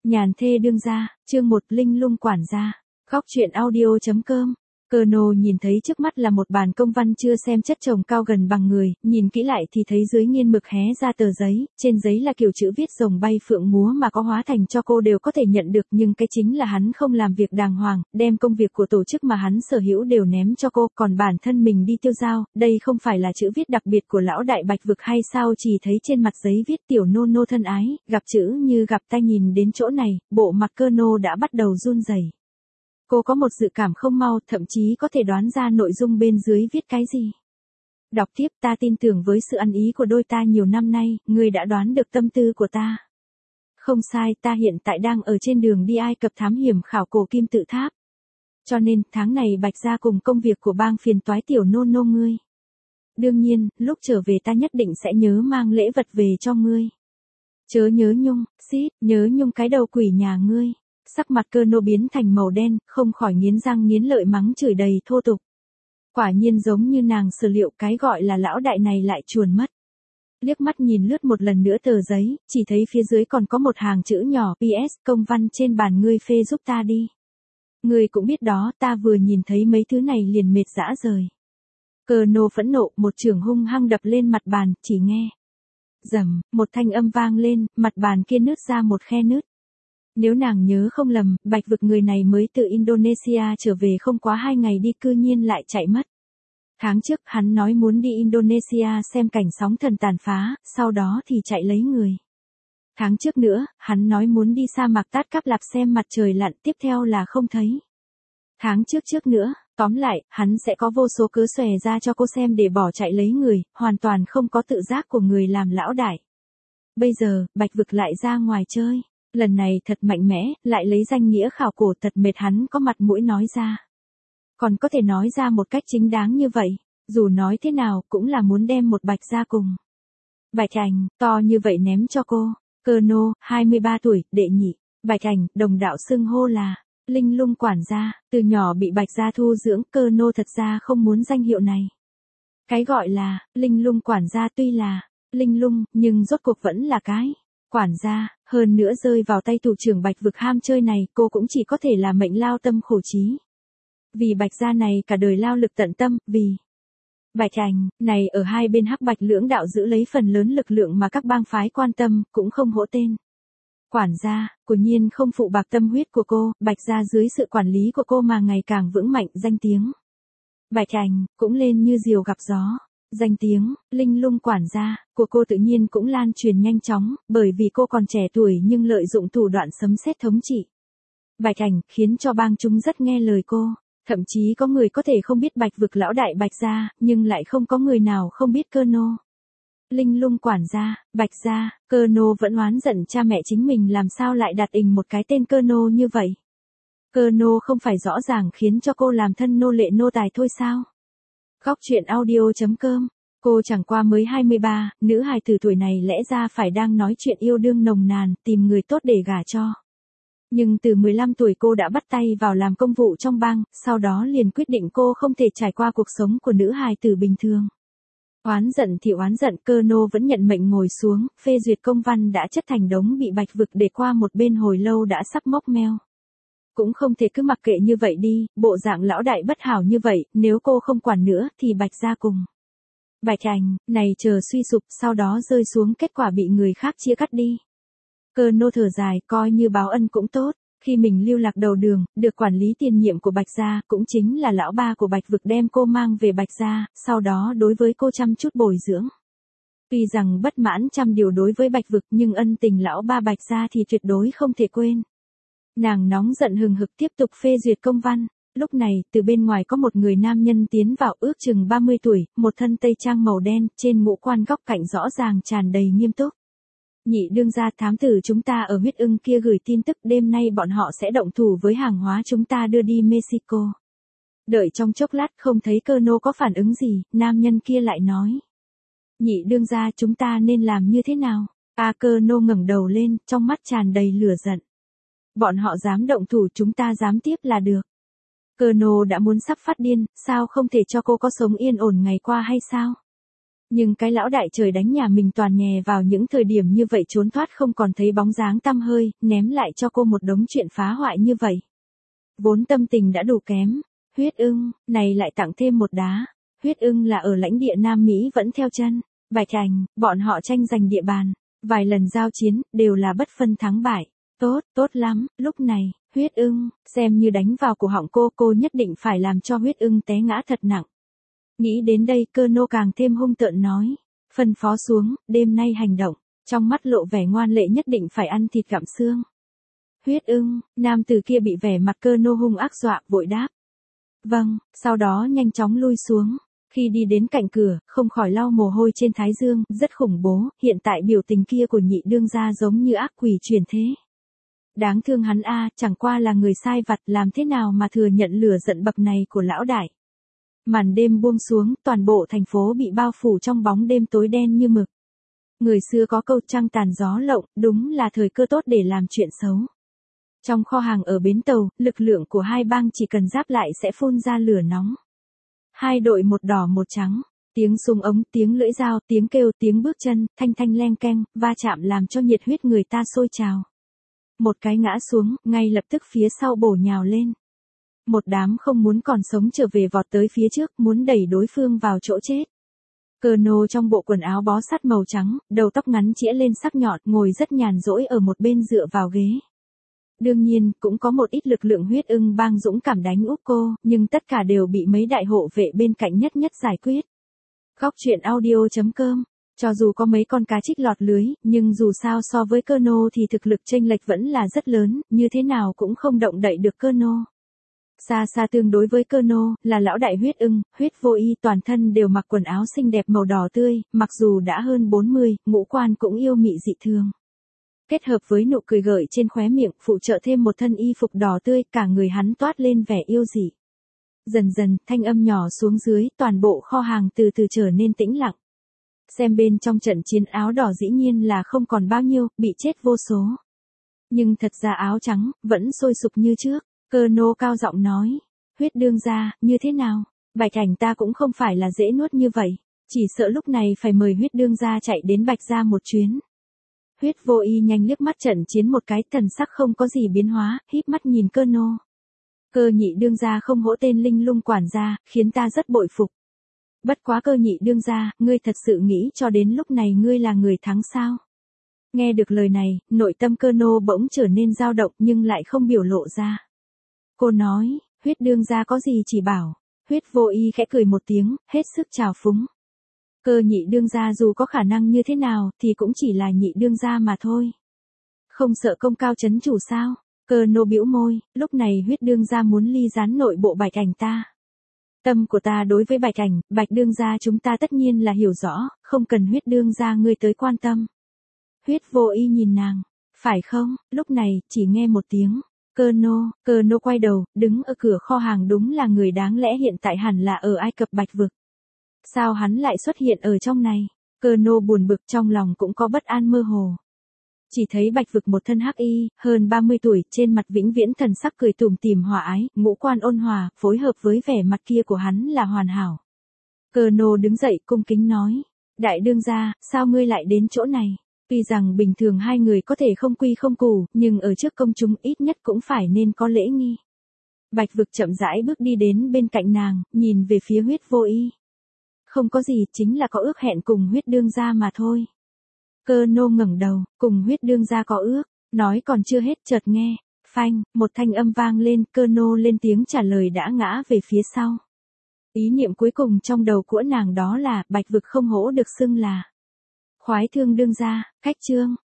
Nhàn thê đương gia, chương 1 Linh lung quản gia. Góc truyện audio.com. Colonel nhìn thấy trước mắt là một bản công văn chưa xem chất chồng cao gần bằng người, nhìn kỹ lại thì thấy dưới nghiên mực hé ra tờ giấy, trên giấy là kiểu chữ viết rồng bay phượng múa mà có hóa thành cho cô đều có thể nhận được, nhưng cái chính là hắn không làm việc đàng hoàng, đem công việc của tổ chức mà hắn sở hữu đều ném cho cô, còn bản thân mình đi tiêu dao, đây không phải là chữ viết đặc biệt của lão đại Bạch Vực hay sao? Chỉ thấy trên mặt giấy viết tiểu nô nô thân ái, gặp chữ như gặp tay, nhìn đến chỗ này, bộ mặt Colonel đã bắt đầu run rẩy. Cô có một dự cảm không mau, thậm chí có thể đoán ra nội dung bên dưới viết cái gì. Đọc tiếp, ta tin tưởng với sự ăn ý của đôi ta nhiều năm nay, ngươi đã đoán được tâm tư của ta. Không sai, ta hiện tại đang ở trên đường đi Ai Cập thám hiểm khảo cổ kim tự tháp. Cho nên, tháng này Bạch gia cùng công việc của bang phiền toái tiểu nô nô ngươi. Đương nhiên, lúc trở về ta nhất định sẽ nhớ mang lễ vật về cho ngươi. Chớ nhớ nhung, xít, nhớ nhung cái đầu quỷ nhà ngươi. Sắc mặt Colonel biến thành màu đen, không khỏi nghiến răng nghiến lợi mắng chửi đầy thô tục. Quả nhiên giống như nàng sở liệu, cái gọi là lão đại này lại chuồn mất. Liếc mắt nhìn lướt một lần nữa tờ giấy, chỉ thấy phía dưới còn có một hàng chữ nhỏ PS, công văn trên bàn ngươi phê giúp ta đi. Ngươi cũng biết đó, ta vừa nhìn thấy mấy thứ này liền mệt dã rời. Colonel phẫn nộ, một chưởng hung hăng đập lên mặt bàn, chỉ nghe. Rầm, một thanh âm vang lên, mặt bàn kia nứt ra một khe nứt. Nếu nàng nhớ không lầm, Bạch Vực người này mới từ Indonesia trở về không quá 2 ngày đi, cư nhiên lại chạy mất. Tháng trước hắn nói muốn đi Indonesia xem cảnh sóng thần tàn phá, sau đó thì chạy lấy người. Tháng trước nữa, hắn nói muốn đi sa mạc Tát Cáp Lạp xem mặt trời lặn, tiếp theo là không thấy. Tháng trước nữa, tóm lại, hắn sẽ có vô số cớ xòe ra cho cô xem để bỏ chạy lấy người, hoàn toàn không có tự giác của người làm lão đại. Bây giờ, Bạch Vực lại ra ngoài chơi. Lần này thật mạnh mẽ, lại lấy danh nghĩa khảo cổ, thật mệt, hắn có mặt mũi nói ra. Còn có thể nói ra một cách chính đáng như vậy, dù nói thế nào cũng là muốn đem một Bạch ra cùng. Bạch Ảnh, to như vậy ném cho cô. Colonel, 23 tuổi, đệ nhị. Bạch Ảnh, đồng đạo xưng hô là Linh lung quản gia, từ nhỏ bị Bạch gia thu dưỡng, Colonel thật ra không muốn danh hiệu này. Cái gọi là Linh lung quản gia tuy là Linh lung, nhưng rốt cuộc vẫn là cái quản gia, hơn nữa rơi vào tay thủ trưởng Bạch Vực ham chơi này, cô cũng chỉ có thể là mệnh lao tâm khổ trí. Vì Bạch gia này cả đời lao lực tận tâm, vì Bạch Ảnh này ở hai bên Hắc Bạch lưỡng đạo giữ lấy phần lớn lực lượng mà các bang phái quan tâm, cũng không hỗ tên. Quản gia, quả nhiên không phụ bạc tâm huyết của cô, Bạch gia dưới sự quản lý của cô mà ngày càng vững mạnh, danh tiếng Bạch Ảnh cũng lên như diều gặp gió. Danh tiếng Linh lung quản gia của cô tự nhiên cũng lan truyền nhanh chóng, bởi vì cô còn trẻ tuổi nhưng lợi dụng thủ đoạn sấm sét thống trị Bạch Ảnh, khiến cho bang chúng rất nghe lời cô. Thậm chí có người có thể không biết Bạch Vực lão đại Bạch gia, nhưng lại không có người nào không biết Colonel. Linh lung quản gia, Bạch gia, Colonel vẫn oán giận cha mẹ chính mình làm sao lại đặt một cái tên Colonel như vậy. Colonel không phải rõ ràng khiến cho cô làm thân nô lệ nô tài thôi sao? Góc truyện audio.com. Cô chẳng qua mới 23, nữ hài tử tuổi này lẽ ra phải đang nói chuyện yêu đương nồng nàn, tìm người tốt để gả cho. Nhưng từ 15 tuổi cô đã bắt tay vào làm công vụ trong bang, sau đó liền quyết định cô không thể trải qua cuộc sống của nữ hài tử bình thường. Oán giận thì oán giận, Colonel vẫn nhận mệnh ngồi xuống, phê duyệt công văn đã chất thành đống bị Bạch Vực để qua một bên hồi lâu đã sắp mốc meo. Cũng không thể cứ mặc kệ như vậy đi, bộ dạng lão đại bất hảo như vậy, nếu cô không quản nữa thì Bạch gia cùng Bạch Ảnh này chờ suy sụp, sau đó rơi xuống kết quả bị người khác chia cắt đi. Colonel thở dài, coi như báo ân cũng tốt, khi mình lưu lạc đầu đường, được quản lý tiền nhiệm của Bạch gia, cũng chính là lão ba của Bạch Vực đem cô mang về Bạch gia, sau đó đối với cô chăm chút bồi dưỡng. Tuy rằng bất mãn trăm điều đối với Bạch Vực, nhưng ân tình lão ba Bạch gia thì tuyệt đối không thể quên. Nàng nóng giận hừng hực tiếp tục phê duyệt công văn. Lúc này, từ bên ngoài có một người nam nhân tiến vào, ước chừng 30 tuổi, một thân tây trang màu đen, trên ngũ quan góc cạnh rõ ràng tràn đầy nghiêm túc. Nhị đương gia, thám tử chúng ta ở huyết ưng kia gửi tin tức đêm nay bọn họ sẽ động thủ với hàng hóa chúng ta đưa đi Mexico. Đợi trong chốc lát không thấy Colonel có phản ứng gì, nam nhân kia lại nói. Nhị đương gia, chúng ta nên làm như thế nào? Colonel ngẩng đầu lên, trong mắt tràn đầy lửa giận. Bọn họ dám động thủ, chúng ta dám tiếp là được. Colonel đã muốn sắp phát điên, sao không thể cho cô có sống yên ổn ngày qua hay sao? Nhưng cái lão đại trời đánh nhà mình toàn nhè vào những thời điểm như vậy trốn thoát không còn thấy bóng dáng tăm hơi, ném lại cho cô một đống chuyện phá hoại như vậy. Vốn tâm tình đã đủ kém, Huyết Ưng, này lại tặng thêm một đá. Huyết Ưng là ở lãnh địa Nam Mỹ vẫn theo chân, Bạch Ảnh, bọn họ tranh giành địa bàn. Vài lần giao chiến, đều là bất phân thắng bại. Tốt, tốt lắm, lúc này, Huyết Ưng, xem như đánh vào cổ họng cô nhất định phải làm cho Huyết Ưng té ngã thật nặng. Nghĩ đến đây Colonel càng thêm hung tợn nói. Phân phó xuống, đêm nay hành động, trong mắt lộ vẻ ngoan lệ nhất định phải ăn thịt gặm xương. Huyết Ưng, nam tử kia bị vẻ mặt Colonel hung ác dọa, vội đáp. Vâng, sau đó nhanh chóng lui xuống. Khi đi đến cạnh cửa, không khỏi lau mồ hôi trên thái dương, rất khủng bố, hiện tại biểu tình kia của nhị đương gia giống như ác quỷ chuyển thế. Đáng thương hắn chẳng qua là người sai vặt, làm thế nào mà thừa nhận lửa giận bậc này của lão đại. Màn đêm buông xuống, toàn bộ thành phố bị bao phủ trong bóng đêm tối đen như mực. Người xưa có câu trăng tàn gió lộng, đúng là thời cơ tốt để làm chuyện xấu. Trong kho hàng ở bến tàu, lực lượng của hai bang chỉ cần giáp lại sẽ phun ra lửa nóng. Hai đội một đỏ một trắng, tiếng súng ống, tiếng lưỡi dao, tiếng kêu, tiếng bước chân, thanh thanh leng keng, va chạm làm cho nhiệt huyết người ta sôi trào. Một cái ngã xuống, ngay lập tức phía sau bổ nhào lên. Một đám không muốn còn sống trở về vọt tới phía trước, muốn đẩy đối phương vào chỗ chết. Colonel trong bộ quần áo bó sát màu trắng, đầu tóc ngắn chĩa lên sắc nhọn, ngồi rất nhàn rỗi ở một bên dựa vào ghế. Đương nhiên, cũng có một ít lực lượng Huyết Ưng bang dũng cảm đánh úp cô, nhưng tất cả đều bị mấy đại hộ vệ bên cạnh nhất giải quyết. Góc truyện audio.com. Cho dù có mấy con cá trích lọt lưới, nhưng dù sao so với Colonel thì thực lực chênh lệch vẫn là rất lớn, như thế nào cũng không động đậy được Colonel. Xa xa tương đối với Colonel, là lão đại Huyết Ưng, Huyết Vô Y toàn thân đều mặc quần áo xinh đẹp màu đỏ tươi, mặc dù đã hơn 40, ngũ quan cũng yêu mị dị thường. Kết hợp với nụ cười gợi trên khóe miệng, phụ trợ thêm một thân y phục đỏ tươi, cả người hắn toát lên vẻ yêu dị. Dần dần, thanh âm nhỏ xuống dưới, toàn bộ kho hàng từ từ trở nên tĩnh lặng. Xem bên trong trận chiến áo đỏ dĩ nhiên là không còn bao nhiêu, bị chết vô số. Nhưng thật ra áo trắng, vẫn sôi sục như trước. Colonel cao giọng nói. Huyết đương gia, như thế nào? Bạch Ảnh ta cũng không phải là dễ nuốt như vậy. Chỉ sợ lúc này phải mời Huyết đương gia chạy đến Bạch gia một chuyến. Huyết Vô Y nhanh liếc mắt trận chiến một cái, thần sắc không có gì biến hóa, híp mắt nhìn Colonel. Cơ nhị đương gia không hỗ tên linh lung quản gia, khiến ta rất bội phục. Bất quá Cơ nhị đương gia, ngươi thật sự nghĩ cho đến lúc này ngươi là người thắng sao? Nghe được lời này, nội tâm Colonel bỗng trở nên dao động nhưng lại không biểu lộ ra. Cô nói, Huyết đương gia có gì chỉ bảo. Huyết Vô Y khẽ cười một tiếng, hết sức trào phúng. Cơ nhị đương gia dù có khả năng như thế nào thì cũng chỉ là nhị đương gia mà thôi. Không sợ công cao chấn chủ sao? Colonel bĩu môi, lúc này Huyết đương gia muốn ly gián nội bộ Bạch Ảnh ta. Tâm của ta đối với Bạch Ảnh, Bạch đương gia chúng ta tất nhiên là hiểu rõ, không cần Huyết đương gia ngươi tới quan tâm. Huyết Vô Y nhìn nàng, phải không? Lúc này, chỉ nghe một tiếng. Colonel quay đầu, đứng ở cửa kho hàng, đúng là người đáng lẽ hiện tại hẳn là ở Ai Cập Bạch Vực. Sao hắn lại xuất hiện ở trong này? Colonel buồn bực, trong lòng cũng có bất an mơ hồ. Chỉ thấy Bạch Vực một thân hắc y, hơn 30 tuổi, trên mặt vĩnh viễn thần sắc cười tủm tỉm hòa ái, ngũ quan ôn hòa, phối hợp với vẻ mặt kia của hắn là hoàn hảo. Colonel đứng dậy cung kính nói, đại đương gia, sao ngươi lại đến chỗ này? Tuy rằng bình thường hai người có thể không quy không củ, nhưng ở trước công chúng ít nhất cũng phải nên có lễ nghi. Bạch Vực chậm rãi bước đi đến bên cạnh nàng, nhìn về phía Huyết Vô Y. Không có gì, chính là có ước hẹn cùng Huyết đương gia mà thôi. Colonel ngẩng đầu, cùng Huyết đương gia có ước, nói còn chưa hết chợt nghe, phanh, một thanh âm vang lên, Colonel lên tiếng trả lời đã ngã về phía sau. Ý niệm cuối cùng trong đầu của nàng đó là, Bạch Vực không hổ được xưng là khoái thương đương gia, khách trương.